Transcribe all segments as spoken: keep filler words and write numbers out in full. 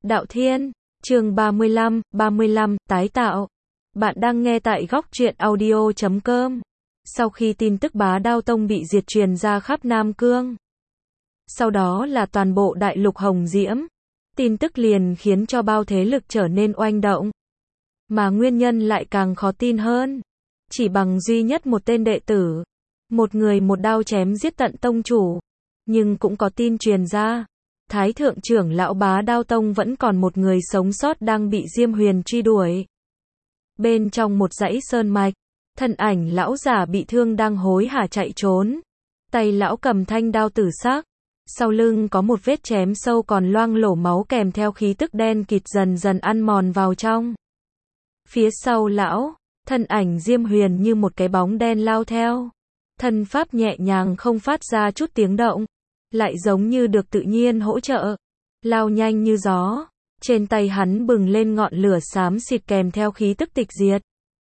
Đạo Thiên, chương ba mươi lăm, ba mươi lăm, tái tạo. Bạn đang nghe tại góc truyện audio chấm com. Sau khi tin tức Bá Đao Tông bị diệt truyền ra khắp Nam Cương, sau đó là toàn bộ đại lục Hồng Diễm, tin tức liền khiến cho bao thế lực trở nên oanh động. Mà nguyên nhân lại càng khó tin hơn. Chỉ bằng duy nhất một tên đệ tử, một người một đao chém giết tận tông chủ. Nhưng cũng có tin truyền ra, Thái thượng trưởng lão Bá Đao Tông vẫn còn một người sống sót đang bị Diêm Huyền truy đuổi. Bên trong một dãy sơn mạch, thân ảnh lão giả bị thương đang hối hả chạy trốn. Tay lão cầm thanh đao tử sắc, sau lưng có một vết chém sâu còn loang lổ máu kèm theo khí tức đen kịt dần dần ăn mòn vào trong. Phía sau lão, thân ảnh Diêm Huyền như một cái bóng đen lao theo. Thân pháp nhẹ nhàng không phát ra chút tiếng động, lại giống như được tự nhiên hỗ trợ, lao nhanh như gió. Trên tay hắn bừng lên ngọn lửa xám xịt kèm theo khí tức tịch diệt.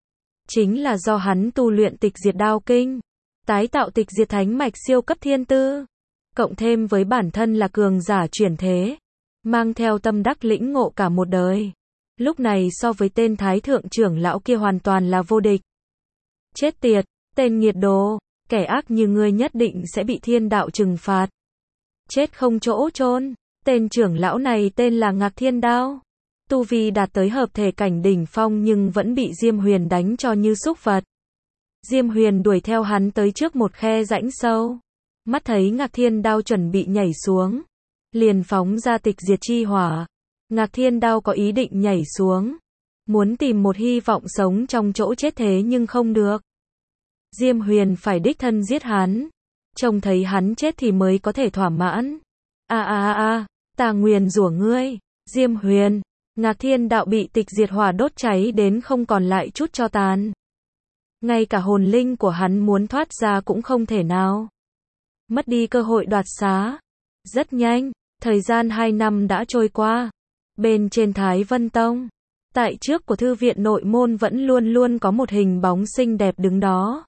Chính là do hắn tu luyện tịch diệt đao kinh, tái tạo tịch diệt thánh mạch siêu cấp thiên tư, cộng thêm với bản thân là cường giả chuyển thế, mang theo tâm đắc lĩnh ngộ cả một đời. Lúc này so với tên thái thượng trưởng lão kia hoàn toàn là vô địch. Chết tiệt, tên nghiệt đồ, kẻ ác như ngươi nhất định sẽ bị thiên đạo trừng phạt. Chết không chỗ chôn. Tên trưởng lão này tên là Ngạc Thiên Đao. Tu vi đạt tới hợp thể cảnh đỉnh phong nhưng vẫn bị Diêm Huyền đánh cho như súc vật. Diêm Huyền đuổi theo hắn tới trước một khe rãnh sâu. Mắt thấy Ngạc Thiên Đao chuẩn bị nhảy xuống, liền phóng ra tịch diệt chi hỏa. Ngạc Thiên Đao có ý định nhảy xuống, muốn tìm một hy vọng sống trong chỗ chết thế nhưng không được. Diêm Huyền phải đích thân giết hắn, trông thấy hắn chết thì mới có thể thỏa mãn. A a a a, ta nguyền rủa ngươi, Diêm Huyền. Ngạc Thiên Đạo bị tịch diệt hỏa đốt cháy đến không còn lại chút tro tàn. Ngay cả hồn linh của hắn muốn thoát ra cũng không thể nào. Mất đi cơ hội đoạt xá. Rất nhanh, thời gian hai năm đã trôi qua. Bên trên Thái Vân Tông, tại trước của thư viện nội môn vẫn luôn luôn có một hình bóng xinh đẹp đứng đó.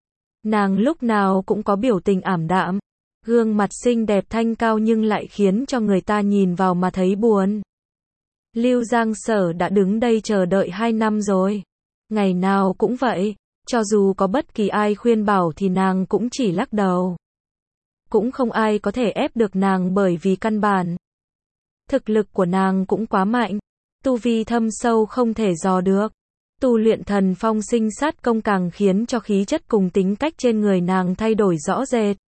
Nàng lúc nào cũng có biểu tình ảm đạm, gương mặt xinh đẹp thanh cao nhưng lại khiến cho người ta nhìn vào mà thấy buồn. Lưu Giang Sở đã đứng đây chờ đợi hai năm rồi. Ngày nào cũng vậy, cho dù có bất kỳ ai khuyên bảo thì nàng cũng chỉ lắc đầu. Cũng không ai có thể ép được nàng bởi vì căn bản thực lực của nàng cũng quá mạnh, tu vi thâm sâu không thể dò được. Tu luyện thần phong sinh sát công càng khiến cho khí chất cùng tính cách trên người nàng thay đổi rõ rệt.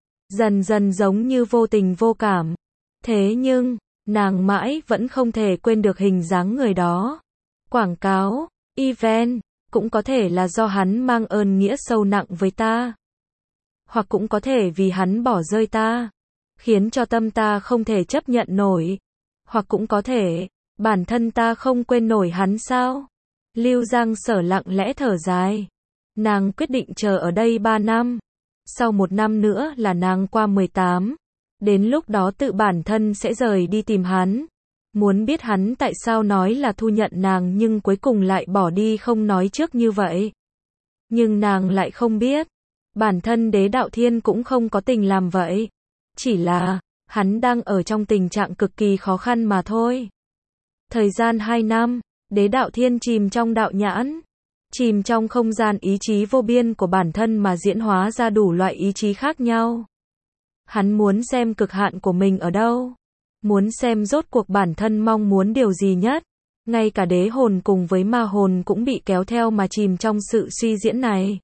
Dần dần giống như vô tình vô cảm. Thế nhưng, nàng mãi vẫn không thể quên được hình dáng người đó. Quảng cáo, event, cũng có thể là do hắn mang ơn nghĩa sâu nặng với ta. Hoặc cũng có thể vì hắn bỏ rơi ta, khiến cho tâm ta không thể chấp nhận nổi. Hoặc cũng có thể, bản thân ta không quên nổi hắn sao? Lưu Giang Sở lặng lẽ thở dài. Nàng quyết định chờ ở đây ba năm. Sau một năm nữa là nàng qua mười tám. Đến lúc đó tự bản thân sẽ rời đi tìm hắn. Muốn biết hắn tại sao nói là thu nhận nàng nhưng cuối cùng lại bỏ đi không nói trước như vậy. Nhưng nàng lại không biết. Bản thân Đế Đạo Thiên cũng không có tình làm vậy. Chỉ là, hắn đang ở trong tình trạng cực kỳ khó khăn mà thôi. Thời gian hai năm, Đế Đạo Thiên chìm trong đạo nhãn. Chìm trong không gian ý chí vô biên của bản thân mà diễn hóa ra đủ loại ý chí khác nhau. Hắn muốn xem cực hạn của mình ở đâu. Muốn xem rốt cuộc bản thân mong muốn điều gì nhất. Ngay cả đế hồn cùng với ma hồn cũng bị kéo theo mà chìm trong sự suy diễn này.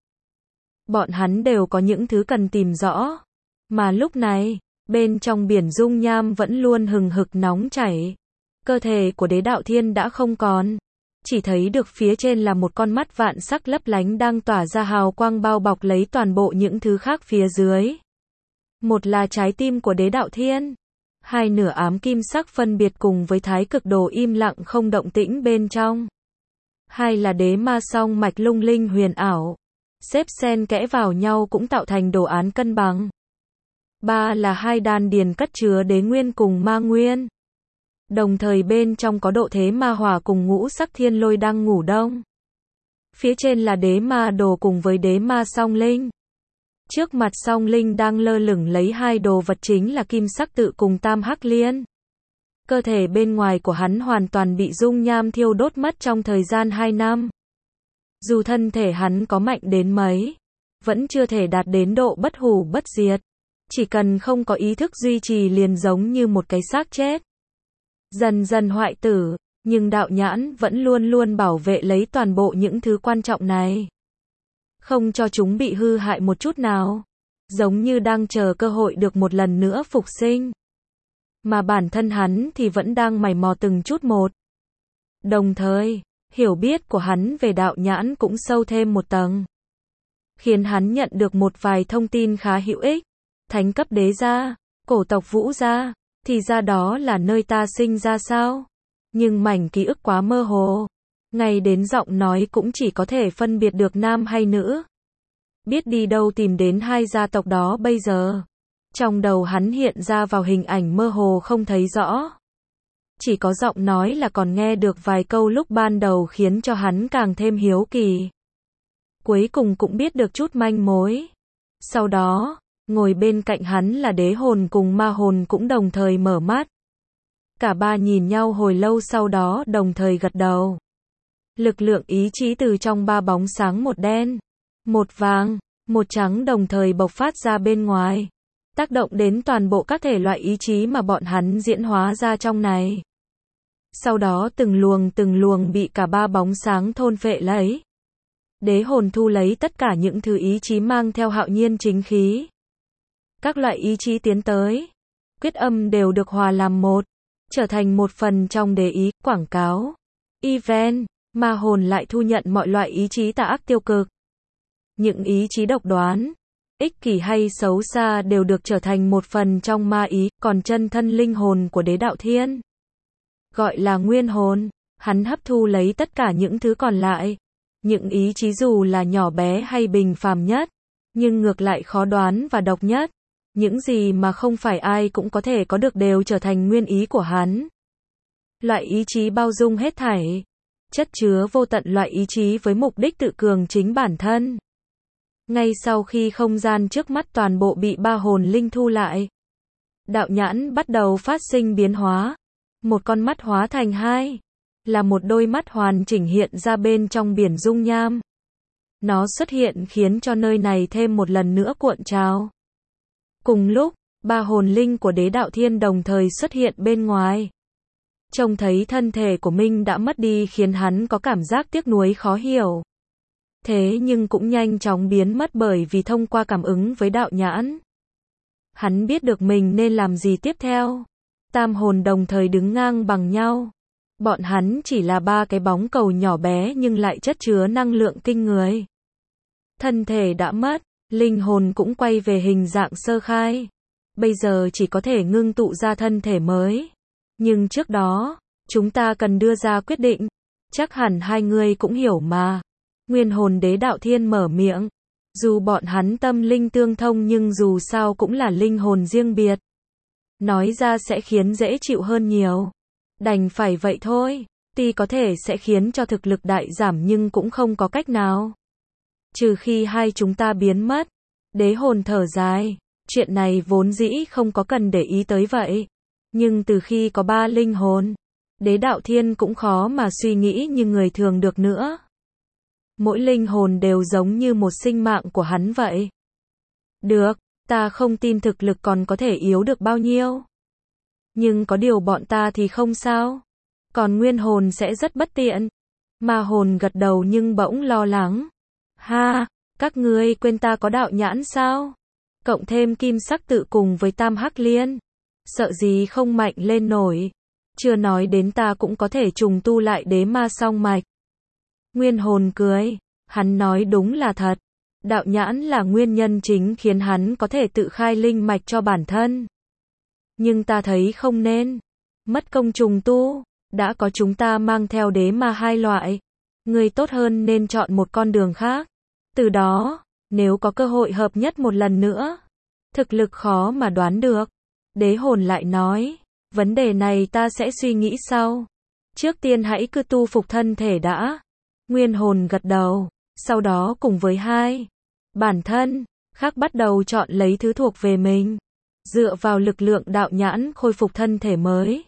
Bọn hắn đều có những thứ cần tìm rõ. Mà lúc này, bên trong biển dung nham vẫn luôn hừng hực nóng chảy. Cơ thể của Đế Đạo Thiên đã không còn. Chỉ thấy được phía trên là một con mắt vạn sắc lấp lánh đang tỏa ra hào quang bao bọc lấy toàn bộ những thứ khác phía dưới. Một là trái tim của Đế Đạo Thiên. Hai nửa ám kim sắc phân biệt cùng với thái cực đồ im lặng không động tĩnh bên trong. Hai là đế ma song mạch lung linh huyền ảo. Xếp xen kẽ vào nhau cũng tạo thành đồ án cân bằng. Ba là hai đan điền cất chứa đế nguyên cùng ma nguyên. Đồng thời bên trong có độ thế ma hỏa cùng ngũ sắc thiên lôi đang ngủ đông. Phía trên là đế ma đồ cùng với đế ma song linh. Trước mặt song linh đang lơ lửng lấy hai đồ vật chính là kim sắc tự cùng tam hắc liên. Cơ thể bên ngoài của hắn hoàn toàn bị dung nham thiêu đốt mất trong thời gian hai năm. Dù thân thể hắn có mạnh đến mấy, vẫn chưa thể đạt đến độ bất hủ bất diệt. Chỉ cần không có ý thức duy trì liền giống như một cái xác chết. Dần dần hoại tử, nhưng đạo nhãn vẫn luôn luôn bảo vệ lấy toàn bộ những thứ quan trọng này. Không cho chúng bị hư hại một chút nào. Giống như đang chờ cơ hội được một lần nữa phục sinh. Mà bản thân hắn thì vẫn đang mày mò từng chút một. Đồng thời, hiểu biết của hắn về đạo nhãn cũng sâu thêm một tầng. Khiến hắn nhận được một vài thông tin khá hữu ích. Thánh cấp đế gia, cổ tộc Vũ gia, thì ra đó là nơi ta sinh ra sao? Nhưng mảnh ký ức quá mơ hồ. Ngay đến giọng nói cũng chỉ có thể phân biệt được nam hay nữ. Biết đi đâu tìm đến hai gia tộc đó bây giờ. Trong đầu hắn hiện ra vào hình ảnh mơ hồ không thấy rõ. Chỉ có giọng nói là còn nghe được vài câu lúc ban đầu khiến cho hắn càng thêm hiếu kỳ. Cuối cùng cũng biết được chút manh mối. Sau đó, ngồi bên cạnh hắn là đế hồn cùng ma hồn cũng đồng thời mở mắt. Cả ba nhìn nhau hồi lâu sau đó đồng thời gật đầu. Lực lượng ý chí từ trong ba bóng sáng một đen, một vàng, một trắng đồng thời bộc phát ra bên ngoài. Tác động đến toàn bộ các thể loại ý chí mà bọn hắn diễn hóa ra trong này. Sau đó từng luồng từng luồng bị cả ba bóng sáng thôn phệ lấy. Đế hồn thu lấy tất cả những thứ ý chí mang theo hạo nhiên chính khí. Các loại ý chí tiến tới, quyết âm đều được hòa làm một, trở thành một phần trong đề ý, quảng cáo, event, ma hồn lại thu nhận mọi loại ý chí tà ác tiêu cực. Những ý chí độc đoán, ích kỷ hay xấu xa đều được trở thành một phần trong ma ý, còn chân thân linh hồn của đế đạo thiên, gọi là nguyên hồn, hắn hấp thu lấy tất cả những thứ còn lại. Những ý chí dù là nhỏ bé hay bình phàm nhất, nhưng ngược lại khó đoán và độc nhất. Những gì mà không phải ai cũng có thể có được đều trở thành nguyên ý của hắn. Loại ý chí bao dung hết thảy, chất chứa vô tận loại ý chí với mục đích tự cường chính bản thân. Ngay sau khi không gian trước mắt toàn bộ bị ba hồn linh thu lại, đạo nhãn bắt đầu phát sinh biến hóa. Một con mắt hóa thành hai, là một đôi mắt hoàn chỉnh hiện ra bên trong biển dung nham. Nó xuất hiện khiến cho nơi này thêm một lần nữa cuộn trào. Cùng lúc, ba hồn linh của đế đạo thiên đồng thời xuất hiện bên ngoài. Trông thấy thân thể của mình đã mất đi khiến hắn có cảm giác tiếc nuối khó hiểu. Thế nhưng cũng nhanh chóng biến mất bởi vì thông qua cảm ứng với đạo nhãn. Hắn biết được mình nên làm gì tiếp theo. Tam hồn đồng thời đứng ngang bằng nhau. Bọn hắn chỉ là ba cái bóng cầu nhỏ bé nhưng lại chất chứa năng lượng kinh người. Thân thể đã mất, linh hồn cũng quay về hình dạng sơ khai. Bây giờ chỉ có thể ngưng tụ ra thân thể mới. Nhưng trước đó, chúng ta cần đưa ra quyết định. Chắc hẳn hai người cũng hiểu mà. Nguyên hồn đế đạo thiên mở miệng. Dù bọn hắn tâm linh tương thông nhưng dù sao cũng là linh hồn riêng biệt. Nói ra sẽ khiến dễ chịu hơn nhiều. Đành phải vậy thôi. Tuy có thể sẽ khiến cho thực lực đại giảm nhưng cũng không có cách nào. Trừ khi hai chúng ta biến mất. Đế hồn thở dài. Chuyện này vốn dĩ không có cần để ý tới vậy. Nhưng từ khi có ba linh hồn, đế đạo thiên cũng khó mà suy nghĩ như người thường được nữa. Mỗi linh hồn đều giống như một sinh mạng của hắn vậy. Được, ta không tin thực lực còn có thể yếu được bao nhiêu. Nhưng có điều bọn ta thì không sao. Còn nguyên hồn sẽ rất bất tiện. Ma hồn gật đầu nhưng bỗng lo lắng. Ha, các ngươi quên ta có đạo nhãn sao? Cộng thêm kim sắc tự cùng với tam hắc liên. Sợ gì không mạnh lên nổi. Chưa nói đến ta cũng có thể trùng tu lại đế ma song mạch. Nguyên hồn cười. Hắn nói đúng là thật. Đạo nhãn là nguyên nhân chính khiến hắn có thể tự khai linh mạch cho bản thân. Nhưng ta thấy không nên. Mất công trùng tu. Đã có chúng ta mang theo đế ma hai loại. Người tốt hơn nên chọn một con đường khác. Từ đó, nếu có cơ hội hợp nhất một lần nữa. Thực lực khó mà đoán được. Đế hồn lại nói. Vấn đề này ta sẽ suy nghĩ sau. Trước tiên hãy cứ tu phục thân thể đã. Nguyên hồn gật đầu. Sau đó cùng với hai. Bản thân. Khác bắt đầu chọn lấy thứ thuộc về mình. Dựa vào lực lượng đạo nhãn khôi phục thân thể mới.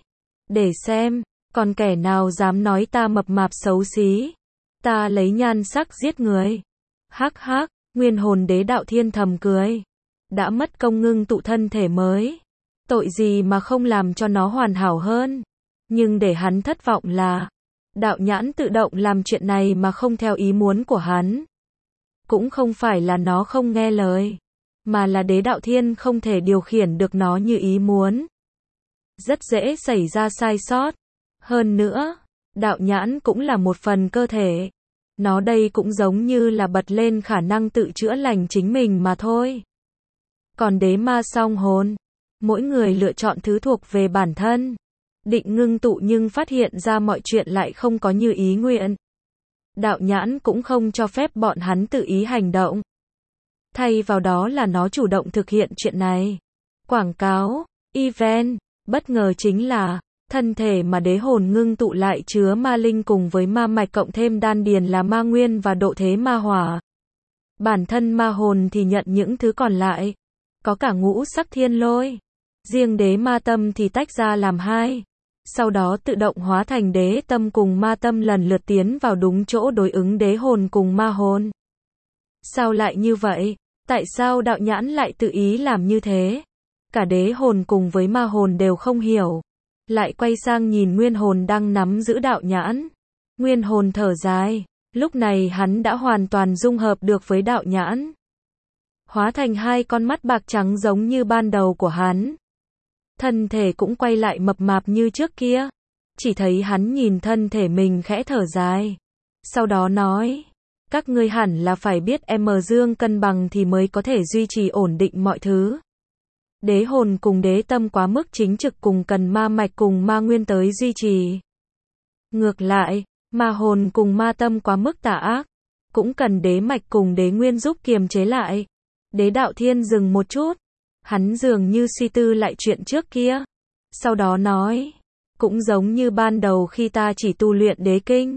Để xem, còn kẻ nào dám nói ta mập mạp xấu xí. Ta lấy nhan sắc giết người. Hắc hắc, Nguyên Hồn Đế Đạo Thiên thầm cười. Đã mất công ngưng tụ thân thể mới. Tội gì mà không làm cho nó hoàn hảo hơn. Nhưng để hắn thất vọng là, Đạo Nhãn tự động làm chuyện này mà không theo ý muốn của hắn. Cũng không phải là nó không nghe lời, mà là Đế Đạo Thiên không thể điều khiển được nó như ý muốn. Rất dễ xảy ra sai sót. Hơn nữa, Đạo Nhãn cũng là một phần cơ thể. Nó đây cũng giống như là bật lên khả năng tự chữa lành chính mình mà thôi. Còn đế ma song hồn, mỗi người lựa chọn thứ thuộc về bản thân. Định ngưng tụ nhưng phát hiện ra mọi chuyện lại không có như ý nguyện. Đạo Nhãn cũng không cho phép bọn hắn tự ý hành động. Thay vào đó là nó chủ động thực hiện chuyện này. Quảng cáo, event, bất ngờ chính là, thân thể mà đế hồn ngưng tụ lại chứa ma linh cùng với ma mạch cộng thêm đan điền là ma nguyên và độ thế ma hỏa. Bản thân ma hồn thì nhận những thứ còn lại. Có cả ngũ sắc thiên lôi. Riêng đế ma tâm thì tách ra làm hai. Sau đó tự động hóa thành đế tâm cùng ma tâm lần lượt tiến vào đúng chỗ đối ứng đế hồn cùng ma hồn. Sao lại như vậy? Tại sao Đạo Nhãn lại tự ý làm như thế? Cả đế hồn cùng với ma hồn đều không hiểu. Lại quay sang nhìn Nguyên Hồn đang nắm giữ Đạo Nhãn. Nguyên Hồn thở dài. Lúc này hắn đã hoàn toàn dung hợp được với Đạo Nhãn. Hóa thành hai con mắt bạc trắng giống như ban đầu của hắn. Thân thể cũng quay lại mập mạp như trước kia. Chỉ thấy hắn nhìn thân thể mình khẽ thở dài. Sau đó nói, các ngươi hẳn là phải biết em dương cân bằng thì mới có thể duy trì ổn định mọi thứ. Đế hồn cùng đế tâm quá mức chính trực cùng cần ma mạch cùng ma nguyên tới duy trì. Ngược lại, ma hồn cùng ma tâm quá mức tà ác, cũng cần đế mạch cùng đế nguyên giúp kiềm chế lại. Đế Đạo Thiên dừng một chút. Hắn dường như suy tư lại chuyện trước kia. Sau đó nói, cũng giống như ban đầu khi ta chỉ tu luyện đế kinh.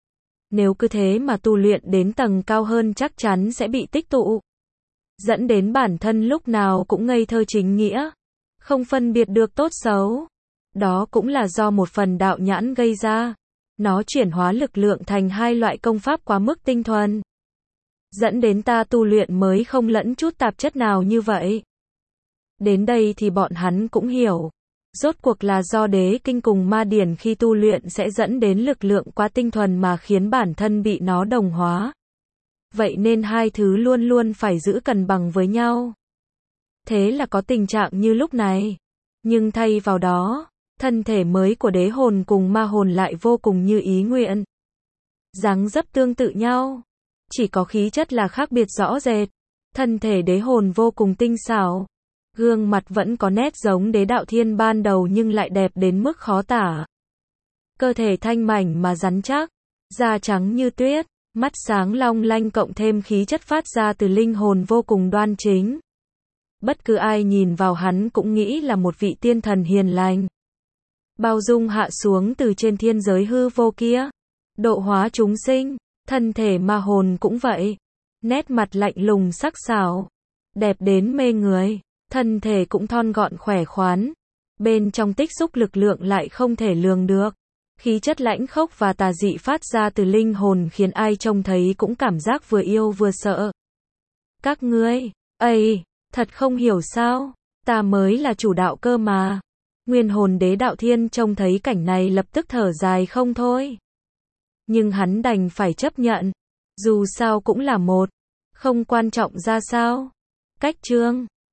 Nếu cứ thế mà tu luyện đến tầng cao hơn chắc chắn sẽ bị tích tụ. Dẫn đến bản thân lúc nào cũng ngây thơ chính nghĩa. Không phân biệt được tốt xấu. Đó cũng là do một phần Đạo Nhãn gây ra. Nó chuyển hóa lực lượng thành hai loại công pháp quá mức tinh thuần. Dẫn đến ta tu luyện mới không lẫn chút tạp chất nào như vậy. Đến đây thì bọn hắn cũng hiểu. Rốt cuộc là do đế kinh cùng ma điển khi tu luyện sẽ dẫn đến lực lượng quá tinh thuần mà khiến bản thân bị nó đồng hóa. Vậy nên hai thứ luôn luôn phải giữ cân bằng với nhau. Thế là có tình trạng như lúc này. Nhưng thay vào đó, thân thể mới của đế hồn cùng ma hồn lại vô cùng như ý nguyện. Dáng dấp tương tự nhau. Chỉ có khí chất là khác biệt rõ rệt. Thân thể đế hồn vô cùng tinh xảo. Gương mặt vẫn có nét giống đế đạo thiên ban đầu nhưng lại đẹp đến mức khó tả. Cơ thể thanh mảnh mà rắn chắc, da trắng như tuyết, mắt sáng long lanh cộng thêm khí chất phát ra từ linh hồn vô cùng đoan chính. Bất cứ ai nhìn vào hắn cũng nghĩ là một vị tiên thần hiền lành. Bao dung hạ xuống từ trên thiên giới hư vô kia. Độ hóa chúng sinh, thân thể ma hồn cũng vậy. Nét mặt lạnh lùng sắc sảo, đẹp đến mê người. Thân thể cũng thon gọn khỏe khoắn. Bên trong tích xúc lực lượng lại không thể lường được. Khí chất lãnh khốc và tà dị phát ra từ linh hồn khiến ai trông thấy cũng cảm giác vừa yêu vừa sợ. Các ngươi, ây, thật không hiểu sao, ta mới là chủ đạo cơ mà. Nguyên Hồn Đế Đạo Thiên trông thấy cảnh này lập tức thở dài không thôi. Nhưng hắn đành phải chấp nhận. Dù sao cũng là một. Không quan trọng ra sao. Cách chương